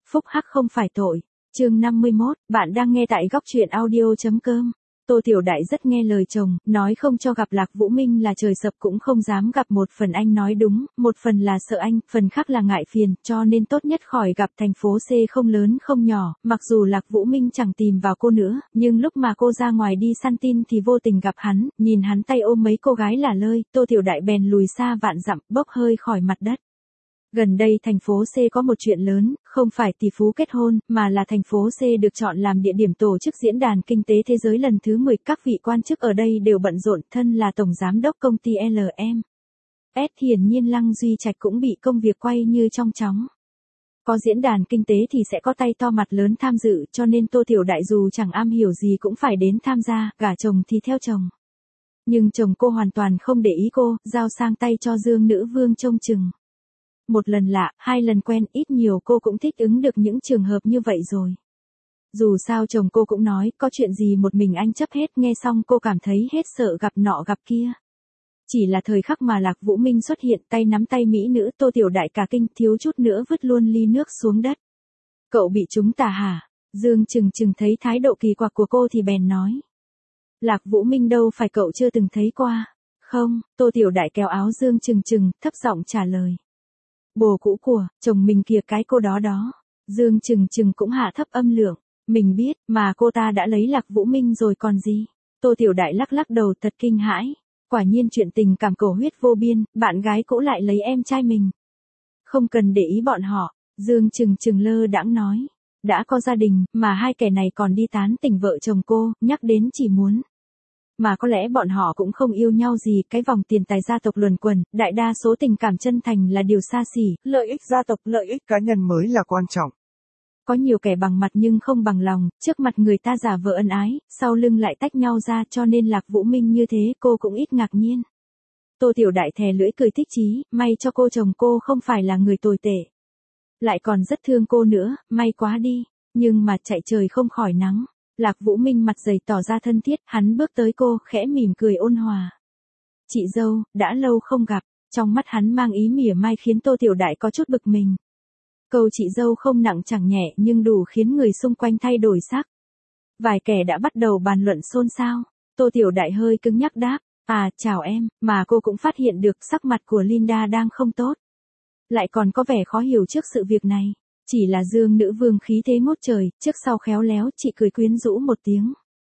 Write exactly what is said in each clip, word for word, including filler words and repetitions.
phúc hắc không phải tội. Chương năm mươi mốt, bạn đang nghe tại góc truyện audio chấm com. Tô Tiểu Đại rất nghe lời chồng, nói không cho gặp Lạc Vũ Minh là trời sập cũng không dám gặp. Một phần anh nói đúng, một phần là sợ anh, phần khác là ngại phiền, cho nên tốt nhất khỏi gặp. Thành phố C không lớn không nhỏ, mặc dù Lạc Vũ Minh chẳng tìm vào cô nữa, nhưng lúc mà cô ra ngoài đi săn tin thì vô tình gặp hắn, nhìn hắn tay ôm mấy cô gái lả lơi, Tô Tiểu Đại bèn lùi xa vạn dặm, bốc hơi khỏi mặt đất. Gần đây thành phố C có một chuyện lớn, không phải tỷ phú kết hôn, mà là thành phố C được chọn làm địa điểm tổ chức diễn đàn kinh tế thế giới lần thứ mười. Các vị quan chức ở đây đều bận rộn, thân là tổng giám đốc công ty L M S hiển nhiên Lăng Duy Trạch cũng bị công việc quay như trong chóng. Có diễn đàn kinh tế thì sẽ có tay to mặt lớn tham dự, cho nên Tô Tiểu Đại dù chẳng am hiểu gì cũng phải đến tham gia, gả chồng thì theo chồng. Nhưng chồng cô hoàn toàn không để ý cô, giao sang tay cho Dương Nữ Vương trông chừng. Một lần lạ, hai lần quen, ít nhiều cô cũng thích ứng được những trường hợp như vậy rồi. Dù sao chồng cô cũng nói, có chuyện gì một mình anh chấp hết, nghe xong cô cảm thấy hết sợ gặp nọ gặp kia. Chỉ là thời khắc mà Lạc Vũ Minh xuất hiện, tay nắm tay mỹ nữ, Tô Tiểu Đại cả kinh, thiếu chút nữa vứt luôn ly nước xuống đất. Cậu bị chúng tà hả? Dương Trừng Trừng thấy thái độ kỳ quặc của cô thì bèn nói. Lạc Vũ Minh đâu phải cậu chưa từng thấy qua. Không, Tô Tiểu Đại kéo áo Dương Trừng Trừng, thấp giọng trả lời. Bồ cũ của, chồng mình kìa cái cô đó đó. Dương Trừng Trừng cũng hạ thấp âm lượng. Mình biết, mà cô ta đã lấy Lạc Vũ Minh rồi còn gì. Tô Tiểu Đại lắc lắc đầu thật kinh hãi. Quả nhiên chuyện tình cảm cầu huyết vô biên, bạn gái cũ lại lấy em trai mình. Không cần để ý bọn họ, Dương Trừng Trừng lơ đãng nói. Đã có gia đình, mà hai kẻ này còn đi tán tỉnh vợ chồng cô, nhắc đến chỉ muốn. Mà có lẽ bọn họ cũng không yêu nhau gì, cái vòng tiền tài gia tộc luẩn quẩn, đại đa số tình cảm chân thành là điều xa xỉ, lợi ích gia tộc, lợi ích cá nhân mới là quan trọng. Có nhiều kẻ bằng mặt nhưng không bằng lòng, trước mặt người ta giả vờ ân ái, sau lưng lại tách nhau ra, cho nên Lạc Vũ Minh như thế cô cũng ít ngạc nhiên. Tô Tiểu Đại thè lưỡi cười thích chí, may cho cô chồng cô không phải là người tồi tệ. Lại còn rất thương cô nữa, may quá đi, nhưng mà chạy trời không khỏi nắng. Lạc Vũ Minh mặt dày tỏ ra thân thiết, hắn bước tới cô, khẽ mỉm cười ôn hòa. Chị dâu, đã lâu không gặp, trong mắt hắn mang ý mỉa mai khiến Tô Tiểu Đại có chút bực mình. Câu chị dâu không nặng chẳng nhẹ nhưng đủ khiến người xung quanh thay đổi sắc. Vài kẻ đã bắt đầu bàn luận xôn xao, Tô Tiểu Đại hơi cứng nhắc đáp, à chào em, mà cô cũng phát hiện được sắc mặt của Linda đang không tốt. Lại còn có vẻ khó hiểu trước sự việc này. Chỉ là Dương Nữ Vương khí thế ngút trời, trước sau khéo léo, chị cười quyến rũ một tiếng.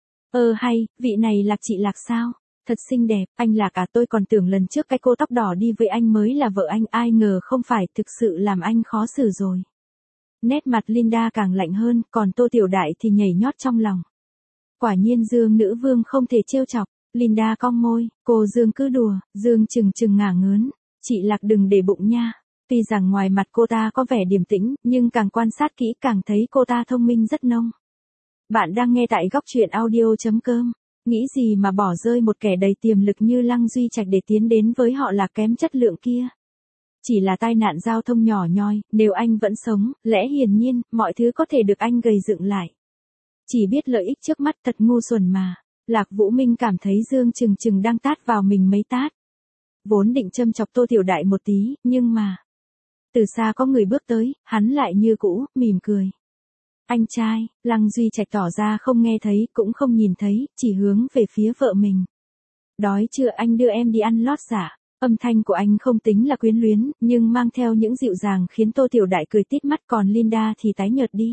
Ơ hay, vị này là chị Lạc sao? Thật xinh đẹp, anh Lạc à, tôi còn tưởng lần trước cái cô tóc đỏ đi với anh mới là vợ anh, ai ngờ không phải, thực sự làm anh khó xử rồi. Nét mặt Linda càng lạnh hơn, còn Tô Tiểu Đại thì nhảy nhót trong lòng. Quả nhiên Dương Nữ Vương không thể trêu chọc, Linda cong môi, cô Dương cứ đùa, Dương Trừng Trừng ngả ngớn, chị Lạc đừng để bụng nha. Tuy rằng ngoài mặt cô ta có vẻ điềm tĩnh, nhưng càng quan sát kỹ càng thấy cô ta thông minh rất nông. Bạn đang nghe tại góc truyện audio chấm com. Nghĩ gì mà bỏ rơi một kẻ đầy tiềm lực như Lăng Duy Trạch để tiến đến với họ là kém chất lượng kia. Chỉ là tai nạn giao thông nhỏ nhoi, nếu anh vẫn sống, lẽ hiển nhiên, mọi thứ có thể được anh gầy dựng lại. Chỉ biết lợi ích trước mắt thật ngu xuẩn mà. Lạc Vũ Minh cảm thấy Dương Trừng Trừng đang tát vào mình mấy tát. Vốn định châm chọc Tô Tiểu Đại một tí, nhưng mà... Từ xa có người bước tới, hắn lại như cũ, mỉm cười. Anh trai, Lăng Duy Trạch tỏ ra không nghe thấy, cũng không nhìn thấy, chỉ hướng về phía vợ mình. Đói chưa, anh đưa em đi ăn lót dạ. Âm thanh của anh không tính là quyến luyến, nhưng mang theo những dịu dàng khiến Tô Tiểu Đại cười tít mắt, còn Linda thì tái nhợt đi.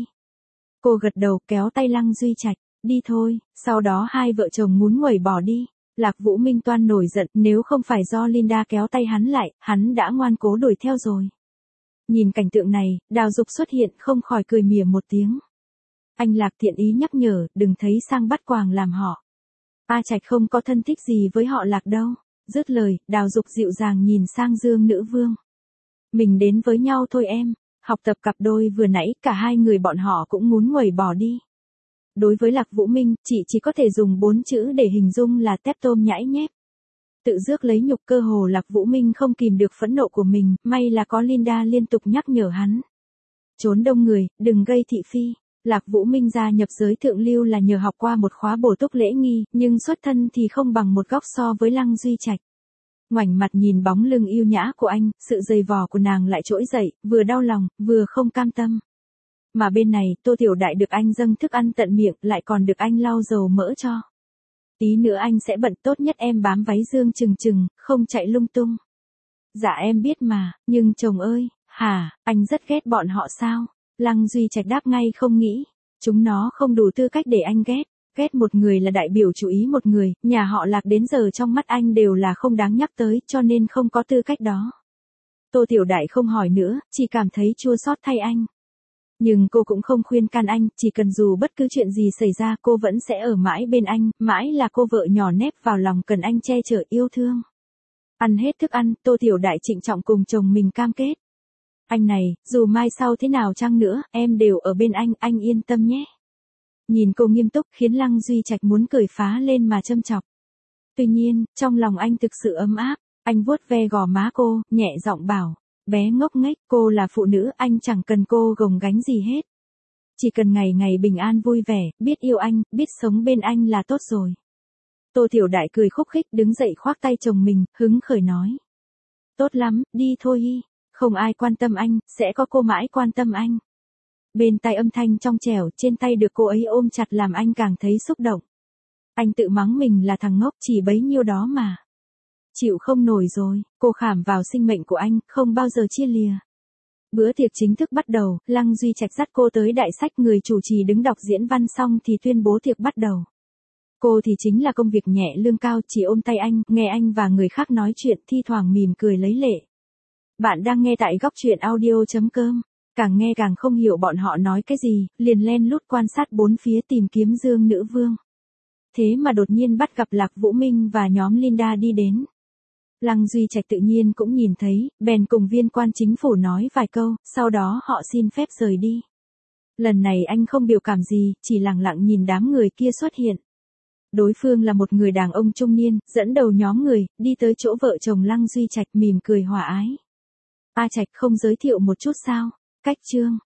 Cô gật đầu kéo tay Lăng Duy Trạch, đi thôi, sau đó hai vợ chồng muốn nguẩy bỏ đi. Lạc Vũ Minh toan nổi giận, nếu không phải do Linda kéo tay hắn lại, hắn đã ngoan cố đuổi theo rồi. Nhìn cảnh tượng này, Đào Dục xuất hiện không khỏi cười mỉa một tiếng. Anh Lạc thiện ý nhắc nhở, đừng thấy sang bắt quàng làm họ. A Trạch không có thân thích gì với họ Lạc đâu. Dứt lời, Đào Dục dịu dàng nhìn sang Dương Nữ Vương. Mình đến với nhau thôi em, học tập cặp đôi vừa nãy, cả hai người bọn họ cũng muốn nguẩy bỏ đi. Đối với Lạc Vũ Minh, chị chỉ có thể dùng bốn chữ để hình dung là tép tôm nhãi nhép. Tự rước lấy nhục, cơ hồ Lạc Vũ Minh không kìm được phẫn nộ của mình, may là có Linda liên tục nhắc nhở hắn. Trốn đông người, đừng gây thị phi. Lạc Vũ Minh gia nhập giới thượng lưu là nhờ học qua một khóa bổ túc lễ nghi, nhưng xuất thân thì không bằng một góc so với Lăng Duy Trạch. Ngoảnh mặt nhìn bóng lưng yêu nhã của anh, sự dày vò của nàng lại trỗi dậy, vừa đau lòng, vừa không cam tâm. mà bên này Tô Tiểu Đại được anh dâng thức ăn tận miệng lại còn được anh lau dầu mỡ cho. Tí nữa anh sẽ bận, tốt nhất em bám váy Dương chừng chừng, không chạy lung tung. Dạ em biết mà, nhưng chồng ơi, hả, anh rất ghét bọn họ sao? Lăng Duy Trạch đáp ngay không nghĩ, chúng nó không đủ tư cách để anh ghét. Ghét một người là đại biểu chú ý một người, nhà họ Lạc đến giờ trong mắt anh đều là không đáng nhắc tới, cho nên không có tư cách đó. Tô Tiểu Đại không hỏi nữa, chỉ cảm thấy chua xót thay anh. Nhưng cô cũng không khuyên can anh, chỉ cần dù bất cứ chuyện gì xảy ra cô vẫn sẽ ở mãi bên anh, mãi là cô vợ nhỏ nép vào lòng cần anh che chở yêu thương. Ăn hết thức ăn, Tô Tiểu Đại trịnh trọng cùng chồng mình cam kết. Anh này, dù mai sau thế nào chăng nữa, em đều ở bên anh, anh yên tâm nhé. Nhìn cô nghiêm túc khiến Lăng Duy Trạch muốn cười phá lên mà châm chọc. Tuy nhiên, trong lòng anh thực sự ấm áp, anh vuốt ve gò má cô, nhẹ giọng bảo, bé ngốc nghếch, cô là phụ nữ, anh chẳng cần cô gồng gánh gì hết. Chỉ cần ngày ngày bình an vui vẻ, biết yêu anh, biết sống bên anh là tốt rồi. Tô Tiểu Đại cười khúc khích đứng dậy khoác tay chồng mình, hứng khởi nói. Tốt lắm, đi thôi hi, không ai quan tâm anh, sẽ có cô mãi quan tâm anh. Bên tai âm thanh trong trẻo trên tay được cô ấy ôm chặt làm anh càng thấy xúc động. Anh tự mắng mình là thằng ngốc chỉ bấy nhiêu đó mà. Chịu không nổi rồi, cô khảm vào sinh mệnh của anh, không bao giờ chia lìa. Bữa tiệc chính thức bắt đầu, Lăng Duy Trạch dắt cô tới đại sách, người chủ trì đứng đọc diễn văn xong thì tuyên bố tiệc bắt đầu. Cô thì chính là công việc nhẹ lương cao, chỉ ôm tay anh, nghe anh và người khác nói chuyện, thi thoảng mỉm cười lấy lệ. Bạn đang nghe tại góc truyện audio chấm com. Càng nghe càng không hiểu bọn họ nói cái gì, liền len lút quan sát bốn phía tìm kiếm Dương Nữ Vương. Thế mà đột nhiên bắt gặp Lạc Vũ Minh và nhóm Linda đi đến. Lăng Duy Trạch tự nhiên cũng nhìn thấy, bèn cùng viên quan chính phủ nói vài câu, sau đó họ xin phép rời đi. Lần này anh không biểu cảm gì, chỉ lặng lặng nhìn đám người kia xuất hiện. Đối phương là một người đàn ông trung niên, dẫn đầu nhóm người, đi tới chỗ vợ chồng Lăng Duy Trạch mỉm cười hòa ái. A Trạch không giới thiệu một chút sao? Cách Trương,